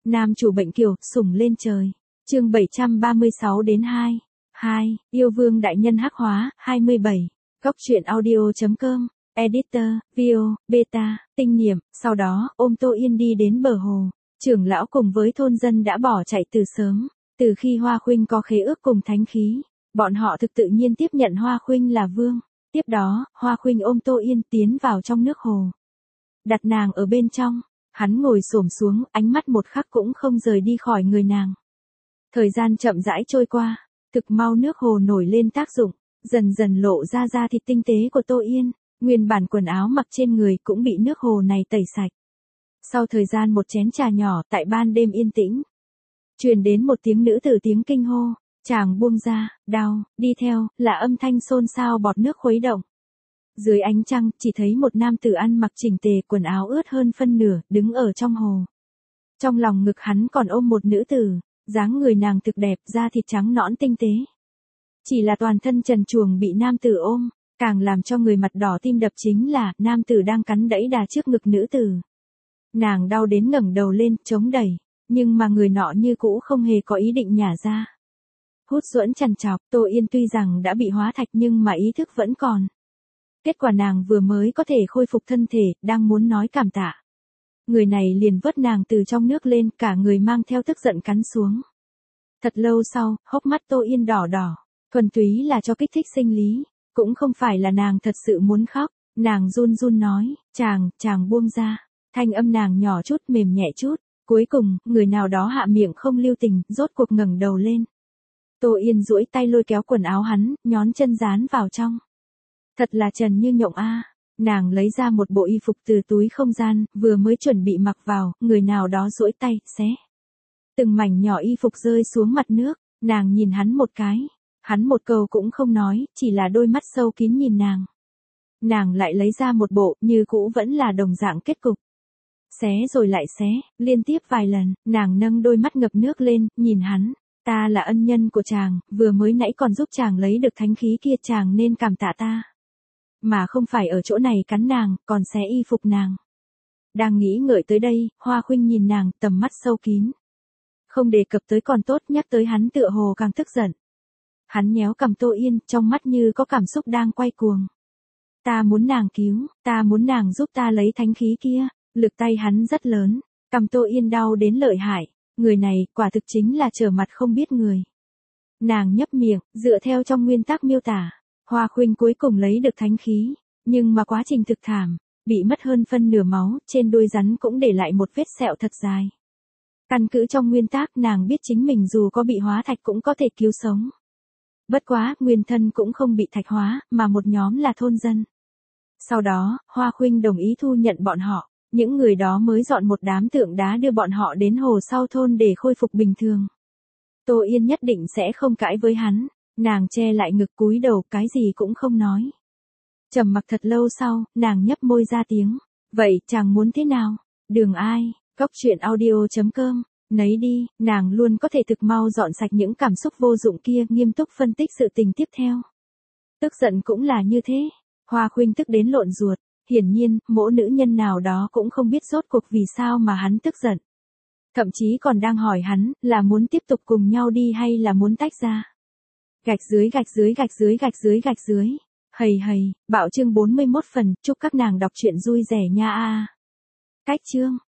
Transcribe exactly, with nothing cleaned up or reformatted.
Nam chủ bệnh kiều, sủng lên trời. Chương bảy trăm ba mươi sáu đến hai. hai. Yêu vương đại nhân hắc hóa, hai mươi bảy. Góc truyện audio.com. Editor, Vio, Beta, Tinh niệm. Sau đó, ôm Tô Yên đi đến bờ hồ. Trưởng lão cùng với thôn dân đã bỏ chạy từ sớm. Từ khi Hoa Khuynh có khế ước cùng thánh khí, bọn họ thực tự nhiên tiếp nhận Hoa Khuynh là vương. Tiếp đó, Hoa Khuynh ôm Tô Yên tiến vào trong nước hồ. Đặt nàng ở bên trong, hắn ngồi xổm xuống, ánh mắt một khắc cũng không rời đi khỏi người nàng. Thời gian chậm rãi trôi qua, thực mau nước hồ nổi lên tác dụng, dần dần lộ ra da thịt tinh tế của Tô Yên, nguyên bản quần áo mặc trên người cũng bị nước hồ này tẩy sạch. Sau thời gian một chén trà nhỏ tại ban đêm yên tĩnh, truyền đến một tiếng nữ tử tiếng kinh hô, chàng buông ra, đau, đi theo, là âm thanh xôn xao bọt nước khuấy động. Dưới ánh trăng, chỉ thấy một nam tử ăn mặc chỉnh tề, quần áo ướt hơn phân nửa, đứng ở trong hồ. Trong lòng ngực hắn còn ôm một nữ tử, dáng người nàng thực đẹp, da thịt trắng nõn tinh tế. Chỉ là toàn thân trần truồng bị nam tử ôm, càng làm cho người mặt đỏ tim đập chính là, nam tử đang cắn đẫy đà trước ngực nữ tử. Nàng đau đến ngẩng đầu lên, chống đẩy, nhưng mà người nọ như cũ không hề có ý định nhả ra. Hút duẫn trằn trọc, Tô Yên tuy rằng đã bị hóa thạch nhưng mà ý thức vẫn còn. Kết quả nàng vừa mới có thể khôi phục thân thể, đang muốn nói cảm tạ. Người này liền vớt nàng từ trong nước lên, cả người mang theo tức giận cắn xuống. Thật lâu sau, hốc mắt Tô Yên đỏ đỏ, thuần túy là cho kích thích sinh lý, cũng không phải là nàng thật sự muốn khóc, nàng run run nói, chàng, chàng buông ra, thanh âm nàng nhỏ chút mềm nhẹ chút, cuối cùng, người nào đó hạ miệng không lưu tình, rốt cuộc ngẩng đầu lên. Tô Yên duỗi tay lôi kéo quần áo hắn, nhón chân dán vào trong. Thật là trần như nhộng a. Nàng lấy ra một bộ y phục từ túi không gian, vừa mới chuẩn bị mặc vào, người nào đó duỗi tay, xé. Từng mảnh nhỏ y phục rơi xuống mặt nước, nàng nhìn hắn một cái. Hắn một câu cũng không nói, chỉ là đôi mắt sâu kín nhìn nàng. Nàng lại lấy ra một bộ, như cũ vẫn là đồng dạng kết cục. Xé rồi lại xé, liên tiếp vài lần, nàng nâng đôi mắt ngập nước lên, nhìn hắn. Ta là ân nhân của chàng, vừa mới nãy còn giúp chàng lấy được thánh khí kia, chàng nên cảm tạ ta. Mà không phải ở chỗ này cắn nàng, còn xé y phục nàng. Đang nghĩ ngợi tới đây, Hoa Khuynh nhìn nàng, tầm mắt sâu kín. Không đề cập tới còn tốt, nhắc tới hắn tựa hồ càng tức giận. Hắn nhéo cằm Tô Yên, trong mắt như có cảm xúc đang quay cuồng. Ta muốn nàng cứu, ta muốn nàng giúp ta lấy thánh khí kia, lực tay hắn rất lớn, cằm Tô Yên đau đến lợi hại, người này, quả thực chính là trở mặt không biết người. Nàng nhấp miệng, dựa theo trong nguyên tắc miêu tả. Hoa Khuynh cuối cùng lấy được thánh khí, nhưng mà quá trình thực thảm, bị mất hơn phân nửa máu, trên đuôi rắn cũng để lại một vết sẹo thật dài. Căn cứ trong nguyên tắc nàng biết chính mình dù có bị hóa thạch cũng có thể cứu sống. Bất quá, nguyên thân cũng không bị thạch hóa, mà một nhóm là thôn dân. Sau đó, Hoa Khuynh đồng ý thu nhận bọn họ, những người đó mới dọn một đám tượng đá đưa bọn họ đến hồ sau thôn để khôi phục bình thường. Tô Yên nhất định sẽ không cãi với hắn. Nàng che lại ngực cúi đầu, cái gì cũng không nói. Trầm mặc thật lâu sau, nàng nhấp môi ra tiếng. Vậy, chàng muốn thế nào? Đường ai? Góc truyện audio.com. Nấy đi, nàng luôn có thể thực mau dọn sạch những cảm xúc vô dụng kia, nghiêm túc phân tích sự tình tiếp theo. Tức giận cũng là như thế. Hoa Khuynh tức đến lộn ruột. Hiển nhiên, mỗi nữ nhân nào đó cũng không biết rốt cuộc vì sao mà hắn tức giận. Thậm chí còn đang hỏi hắn, là muốn tiếp tục cùng nhau đi hay là muốn tách ra. Gạch dưới gạch dưới gạch dưới gạch dưới gạch dưới. Hầy hầy, bạo chương bốn mươi mốt phần, chúc các nàng đọc truyện vui vẻ nha a. Cách chương.